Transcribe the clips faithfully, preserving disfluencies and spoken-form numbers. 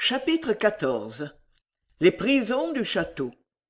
Chapitre quatorze. Les prisons du château.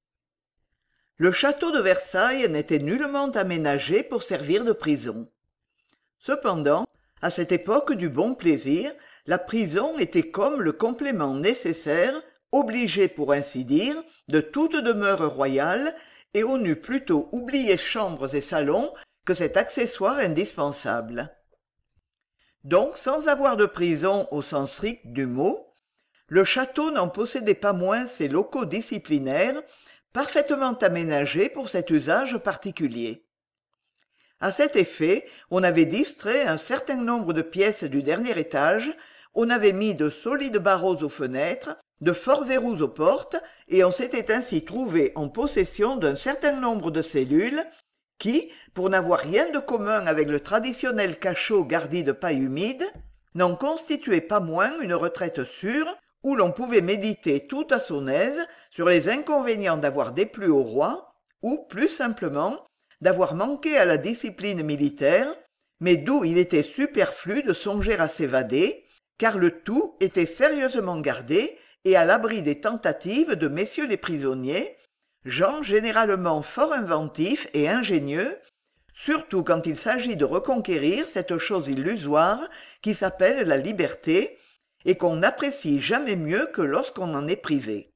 Le château de Versailles n'était nullement aménagé pour servir de prison. Cependant, à cette époque du bon plaisir, la prison était comme le complément nécessaire, obligé pour ainsi dire, de toute demeure royale, et on eût plutôt oublié chambres et salons que cet accessoire indispensable. Donc, sans avoir de prison au sens strict du mot, le château n'en possédait pas moins ses locaux disciplinaires, parfaitement aménagés pour cet usage particulier. À cet effet, on avait distrait un certain nombre de pièces du dernier étage, on avait mis de solides barreaux aux fenêtres, de forts verrous aux portes, et on s'était ainsi trouvé en possession d'un certain nombre de cellules qui, pour n'avoir rien de commun avec le traditionnel cachot garni de paille humide, n'en constituaient pas moins une retraite sûre, où l'on pouvait méditer tout à son aise sur les inconvénients d'avoir déplu au roi, ou, plus simplement, d'avoir manqué à la discipline militaire, mais d'où il était superflu de songer à s'évader, car le tout était sérieusement gardé et à l'abri des tentatives de messieurs les prisonniers, gens généralement fort inventifs et ingénieux, surtout quand il s'agit de reconquérir cette chose illusoire qui s'appelle la liberté, et qu'on n'apprécie jamais mieux que lorsqu'on en est privé.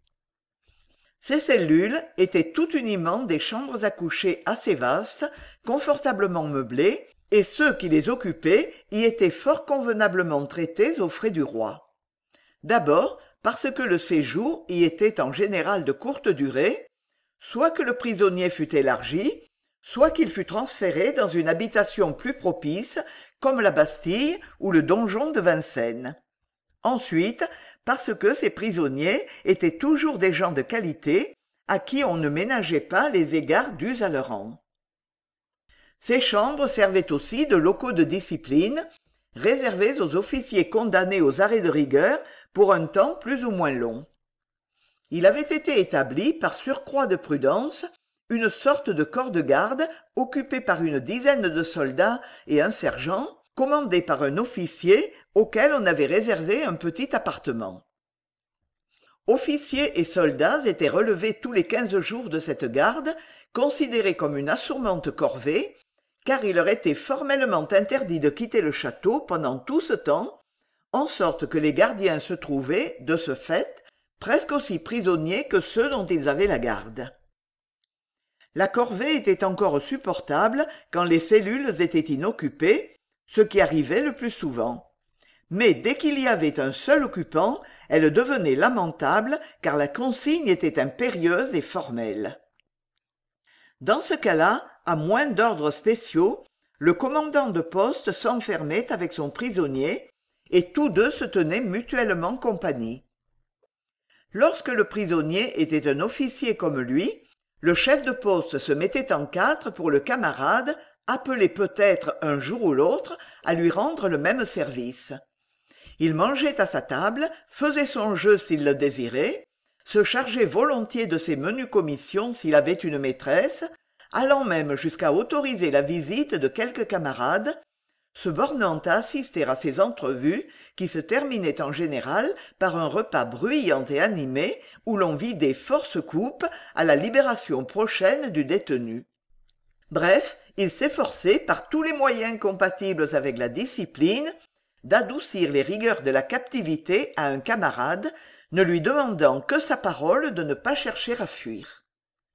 Ces cellules étaient tout uniment des chambres à coucher assez vastes, confortablement meublées, et ceux qui les occupaient y étaient fort convenablement traités aux frais du roi. D'abord, parce que le séjour y était en général de courte durée, soit que le prisonnier fût élargi, soit qu'il fût transféré dans une habitation plus propice, comme la Bastille ou le donjon de Vincennes. Ensuite, parce que ces prisonniers étaient toujours des gens de qualité, à qui on ne ménageait pas les égards dus à leur rang. Ces chambres servaient aussi de locaux de discipline, réservés aux officiers condamnés aux arrêts de rigueur pour un temps plus ou moins long. Il avait été établi, par surcroît de prudence, une sorte de corps de garde occupé par une dizaine de soldats et un sergent, commandé par un officier auquel on avait réservé un petit appartement. Officiers et soldats étaient relevés tous les quinze jours de cette garde, considérée comme une assommante corvée, car il leur était formellement interdit de quitter le château pendant tout ce temps, en sorte que les gardiens se trouvaient, de ce fait, presque aussi prisonniers que ceux dont ils avaient la garde. La corvée était encore supportable quand les cellules étaient inoccupées, ce qui arrivait le plus souvent. Mais dès qu'il y avait un seul occupant, elle devenait lamentable, car la consigne était impérieuse et formelle. Dans ce cas-là, à moins d'ordres spéciaux, le commandant de poste s'enfermait avec son prisonnier, et tous deux se tenaient mutuellement compagnie. Lorsque le prisonnier était un officier comme lui, le chef de poste se mettait en quatre pour le camarade, appelé peut-être un jour ou l'autre à lui rendre le même service. Il mangeait à sa table, faisait son jeu s'il le désirait, se chargeait volontiers de ses menues commissions s'il avait une maîtresse, allant même jusqu'à autoriser la visite de quelques camarades, se bornant à assister à ces entrevues qui se terminaient en général par un repas bruyant et animé où l'on vidait force coupes à la libération prochaine du détenu. Bref, il s'efforçait par tous les moyens compatibles avec la discipline d'adoucir les rigueurs de la captivité à un camarade, ne lui demandant que sa parole de ne pas chercher à fuir.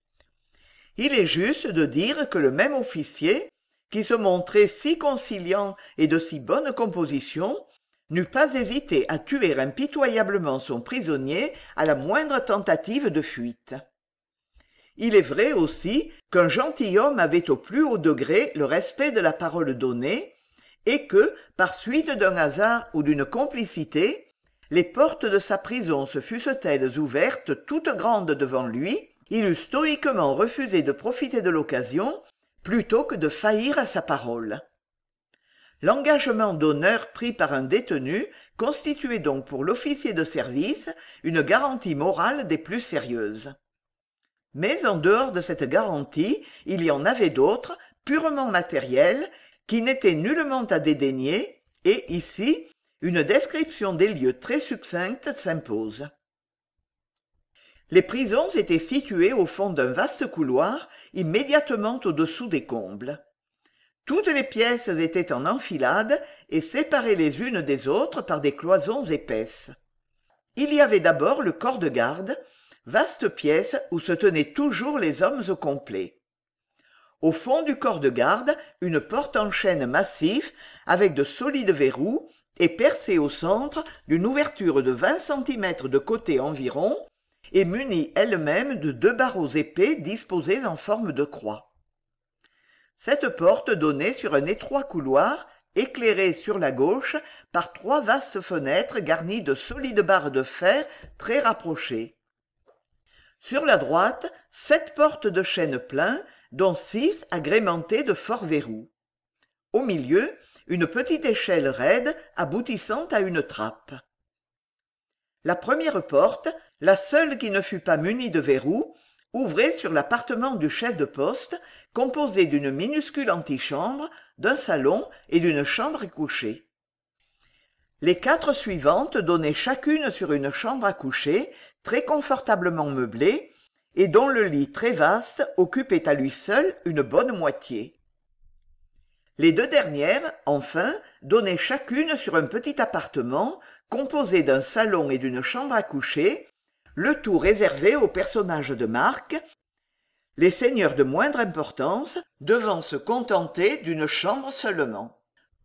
Il est juste de dire que le même officier, qui se montrait si conciliant et de si bonne composition, n'eût pas hésité à tuer impitoyablement son prisonnier à la moindre tentative de fuite. Il est vrai aussi qu'un gentilhomme avait au plus haut degré le respect de la parole donnée, et que, par suite d'un hasard ou d'une complicité, les portes de sa prison se fussent-elles ouvertes toutes grandes devant lui, il eût stoïquement refusé de profiter de l'occasion plutôt que de faillir à sa parole. L'engagement d'honneur pris par un détenu constituait donc pour l'officier de service une garantie morale des plus sérieuses. Mais en dehors de cette garantie, il y en avait d'autres, purement matérielles, qui n'étaient nullement à dédaigner, et ici, Une description des lieux très succincte s'impose. Les prisons étaient situées au fond d'un vaste couloir, immédiatement au-dessous des combles. Toutes les pièces étaient en enfilade et séparées les unes des autres par des cloisons épaisses. Il y avait d'abord le corps de garde, vaste pièce où se tenaient toujours les hommes au complet. Au fond du corps de garde, une porte en chêne massif avec de solides verrous est percée au centre d'une ouverture de vingt centimètres de côté environ et munie elle-même de deux barreaux épais disposés en forme de croix. Cette porte donnait sur un étroit couloir éclairé sur la gauche par trois vastes fenêtres garnies de solides barres de fer très rapprochées. Sur la droite, sept portes de chêne plein, dont six agrémentées de forts verrous. Au milieu, une petite échelle raide aboutissant à une trappe. La première porte, la seule qui ne fût pas munie de verrous, ouvrait sur l'appartement du chef de poste, composé d'une minuscule antichambre, d'un salon et d'une chambre à coucher. Les quatre suivantes donnaient chacune sur une chambre à coucher, très confortablement meublée, et dont le lit très vaste occupait à lui seul une bonne moitié. Les deux dernières, enfin, donnaient chacune sur un petit appartement, composé d'un salon et d'une chambre à coucher, le tout réservé aux personnages de marque, les seigneurs de moindre importance devant se contenter d'une chambre seulement.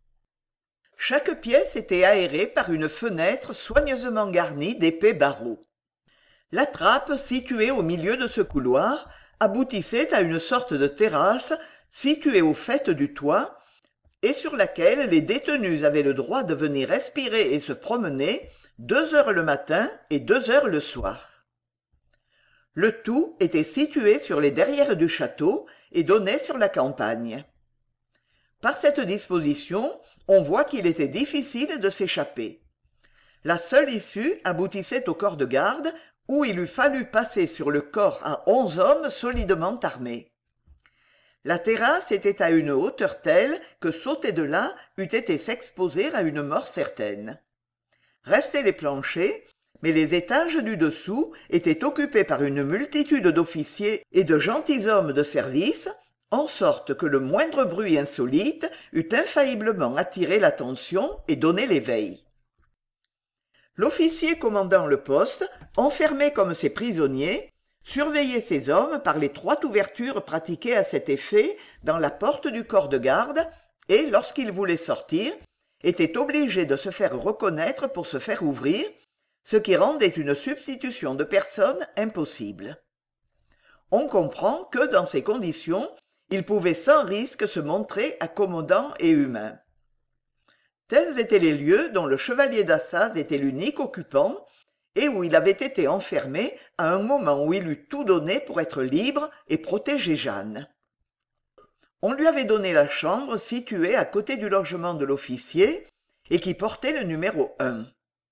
Chaque pièce était aérée par une fenêtre soigneusement garnie d'épais barreaux. La trappe, située au milieu de ce couloir, aboutissait à une sorte de terrasse située au faîte du toit et sur laquelle les détenus avaient le droit de venir respirer et se promener deux heures le matin et deux heures le soir. Le tout était situé sur les derrières du château et donnait sur la campagne. Par cette disposition, on voit qu'il était difficile de s'échapper. La seule issue aboutissait au corps de garde, où il eût fallu passer sur le corps à onze hommes solidement armés. La terrasse était à une hauteur telle que sauter de là eût été s'exposer à une mort certaine. Restaient les planchers, mais les étages du dessous étaient occupés par une multitude d'officiers et de gentilshommes de service, en sorte que le moindre bruit insolite eût infailliblement attiré l'attention et donné l'éveil. L'officier commandant le poste, enfermé comme ses prisonniers, surveillait ses hommes par l'étroite ouverture pratiquée à cet effet dans la porte du corps de garde et, lorsqu'ils voulaient sortir, était obligé de se faire reconnaître pour se faire ouvrir, ce qui rendait une substitution de personnes impossible. On comprend que, dans ces conditions, il pouvait sans risque se montrer accommodant et humain. Tels étaient les lieux dont le chevalier d'Assas était l'unique occupant, et où il avait été enfermé à un moment où il eût tout donné pour être libre et protéger Jeanne. On lui avait donné la chambre située à côté du logement de l'officier et qui portait le numéro un.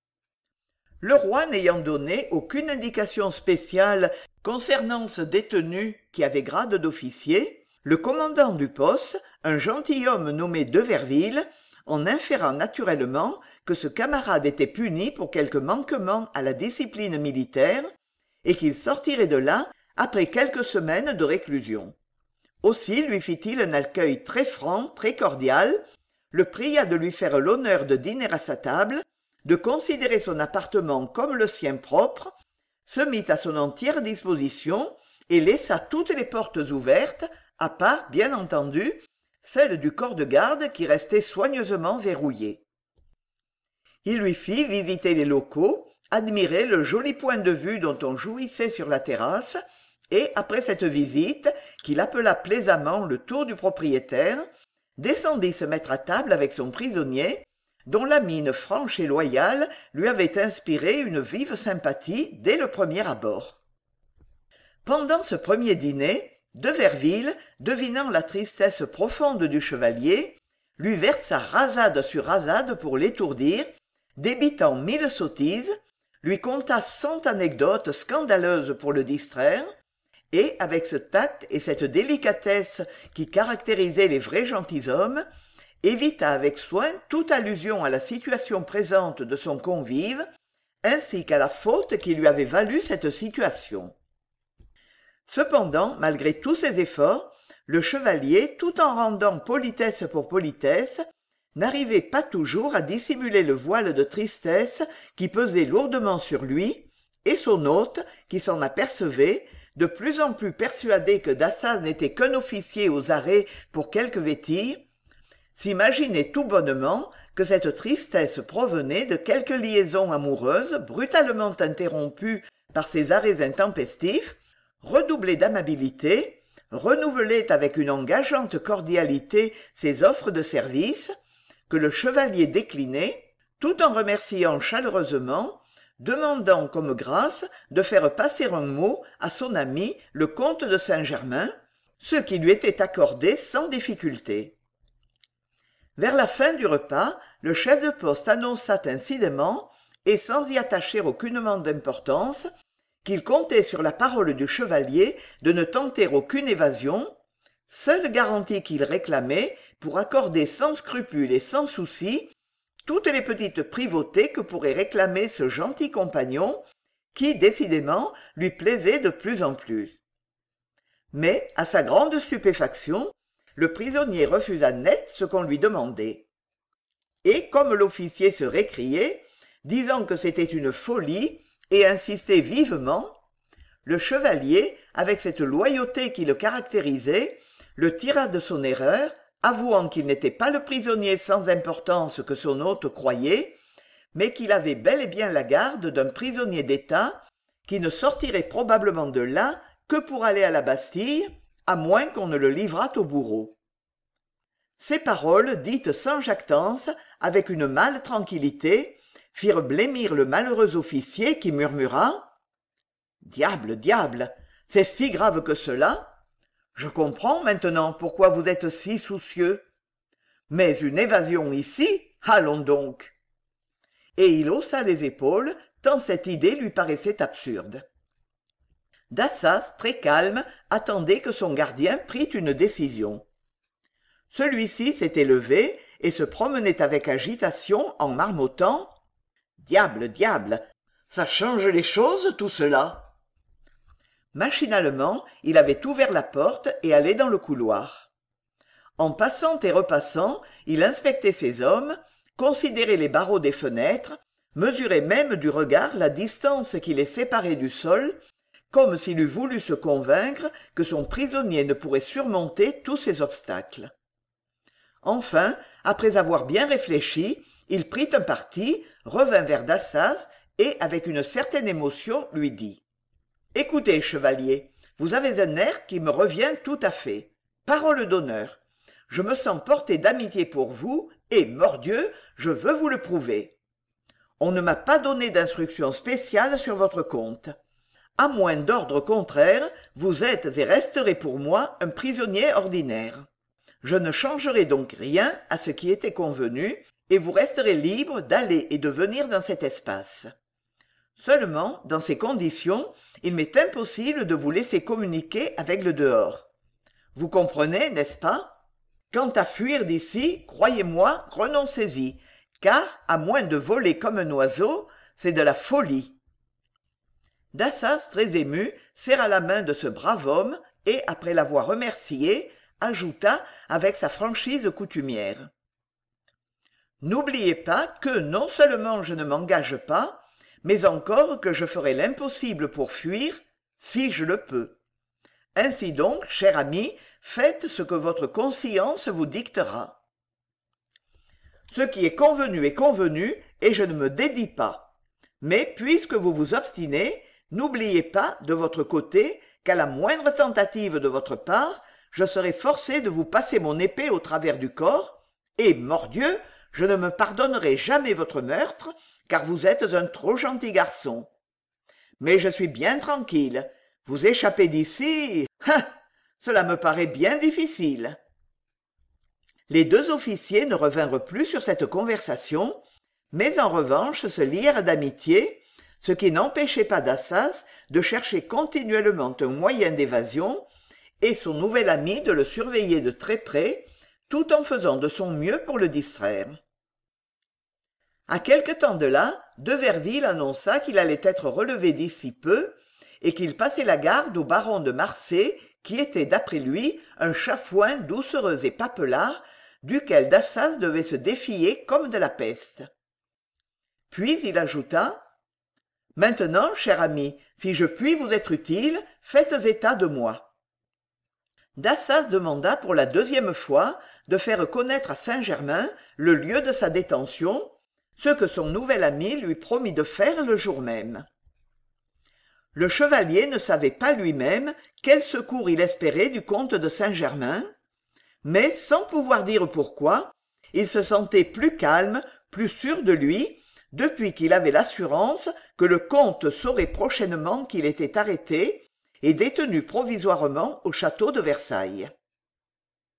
Le roi n'ayant donné aucune indication spéciale concernant ce détenu qui avait grade d'officier, le commandant du poste, un gentilhomme nommé Deverville, en inférant naturellement que ce camarade était puni pour quelque manquement à la discipline militaire et qu'il sortirait de là après quelques semaines de réclusion. Aussi lui fit-il un accueil très franc, très cordial, le pria de lui faire l'honneur de dîner à sa table, de considérer son appartement comme le sien propre, se mit à son entière disposition et laissa toutes les portes ouvertes, à part, bien entendu, celle du corps de garde qui restait soigneusement verrouillée. Il lui fit visiter les locaux, admirer le joli point de vue dont on jouissait sur la terrasse, et, après cette visite, qu'il appela plaisamment le tour du propriétaire, descendit se mettre à table avec son prisonnier, dont la mine franche et loyale lui avait inspiré une vive sympathie dès le premier abord. Pendant ce premier dîner, Deverville, devinant la tristesse profonde du chevalier, lui versa rasade sur rasade pour l'étourdir, débitant mille sottises, lui conta cent anecdotes scandaleuses pour le distraire, et, avec ce tact et cette délicatesse qui caractérisaient les vrais gentilshommes, évita avec soin toute allusion à la situation présente de son convive, ainsi qu'à la faute qui lui avait valu cette situation. Cependant, malgré tous ses efforts, le chevalier, tout en rendant politesse pour politesse, n'arrivait pas toujours à dissimuler le voile de tristesse qui pesait lourdement sur lui, et son hôte, qui s'en apercevait, de plus en plus persuadé que Dassaz n'était qu'un officier aux arrêts pour quelque vétille, s'imaginait tout bonnement que cette tristesse provenait de quelque liaison amoureuse brutalement interrompue par ces arrêts intempestifs, redoublait d'amabilité, renouvelait avec une engageante cordialité ses offres de service, que le chevalier déclinait, tout en remerciant chaleureusement, demandant comme grâce de faire passer un mot à son ami le comte de Saint-Germain, ce qui lui était accordé sans difficulté. Vers la fin du repas, le chef de poste annonça incidemment, et sans y attacher aucunement d'importance, qu'il comptait sur la parole du chevalier de ne tenter aucune évasion, seule garantie qu'il réclamait pour accorder sans scrupule et sans souci toutes les petites privautés que pourrait réclamer ce gentil compagnon qui, décidément, lui plaisait de plus en plus. Mais, à sa grande stupéfaction, le prisonnier refusa net ce qu'on lui demandait. Et comme l'officier se récriait, disant que c'était une folie, et insistait vivement, le chevalier, avec cette loyauté qui le caractérisait, le tira de son erreur, avouant qu'il n'était pas le prisonnier sans importance que son hôte croyait, mais qu'il avait bel et bien la garde d'un prisonnier d'État qui ne sortirait probablement de là que pour aller à la Bastille, à moins qu'on ne le livrât au bourreau. Ces paroles, dites sans jactance, avec une mâle tranquillité, firent blêmir le malheureux officier qui murmura « Diable, diable, c'est si grave que cela ? Je comprends maintenant pourquoi vous êtes si soucieux. Mais une évasion ici, allons donc !» Et il haussa les épaules, tant cette idée lui paraissait absurde. Dassaz, très calme, attendait que son gardien prît une décision. Celui-ci s'était levé et se promenait avec agitation en marmottant « Diable, diable, ça change les choses tout cela !» Machinalement, il avait ouvert la porte et allait dans le couloir. En passant et repassant, il inspectait ses hommes, considérait les barreaux des fenêtres, mesurait même du regard la distance qui les séparait du sol, comme s'il eût voulu se convaincre que son prisonnier ne pourrait surmonter tous ces obstacles. Enfin, après avoir bien réfléchi, il prit un parti, revint vers Dassaz et, avec une certaine émotion, lui dit « Écoutez, chevalier, vous avez un air qui me revient tout à fait. Parole d'honneur. Je me sens porté d'amitié pour vous et, mordieu, je veux vous le prouver. On ne m'a pas donné d'instructions spéciales sur votre compte. À moins d'ordre contraire, vous êtes et resterez pour moi un prisonnier ordinaire. Je ne changerai donc rien à ce qui était convenu, et vous resterez libre d'aller et de venir dans cet espace. Seulement, dans ces conditions, il m'est impossible de vous laisser communiquer avec le dehors. Vous comprenez, n'est-ce pas? Quant à fuir d'ici, croyez-moi, renoncez-y, car, à moins de voler comme un oiseau, c'est de la folie. » Dassaz, très ému, serra la main de ce brave homme et, après l'avoir remercié, ajouta avec sa franchise coutumière. « N'oubliez pas que non seulement je ne m'engage pas, mais encore que je ferai l'impossible pour fuir, si je le peux. Ainsi donc, cher ami, faites ce que votre conscience vous dictera. Ce qui est convenu est convenu, et je ne me dédie pas. Mais puisque vous vous obstinez, n'oubliez pas, de votre côté, qu'à la moindre tentative de votre part, je serai forcé de vous passer mon épée au travers du corps, et, mordieu, je ne me pardonnerai jamais votre meurtre, car vous êtes un trop gentil garçon. Mais je suis bien tranquille. Vous échapper d'ici, hein, cela me paraît bien difficile. » Les deux officiers ne revinrent plus sur cette conversation, mais en revanche se lièrent d'amitié, ce qui n'empêchait pas Dassaz de chercher continuellement un moyen d'évasion, et son nouvel ami de le surveiller de très près, tout en faisant de son mieux pour le distraire. À quelque temps de là, de Verville annonça qu'il allait être relevé d'ici peu et qu'il passait la garde au baron de Marsay, qui était, d'après lui, un chafouin doucereux et papelard, duquel D'assas devait se défier comme de la peste. Puis il ajouta « Maintenant, cher ami, si je puis vous être utile, faites état de moi. » D'assas demanda pour la deuxième fois de faire connaître à Saint-Germain le lieu de sa détention, ce que son nouvel ami lui promit de faire le jour même. Le chevalier ne savait pas lui-même quel secours il espérait du comte de Saint-Germain, mais sans pouvoir dire pourquoi, il se sentait plus calme, plus sûr de lui, depuis qu'il avait l'assurance que le comte saurait prochainement qu'il était arrêté et détenu provisoirement au château de Versailles.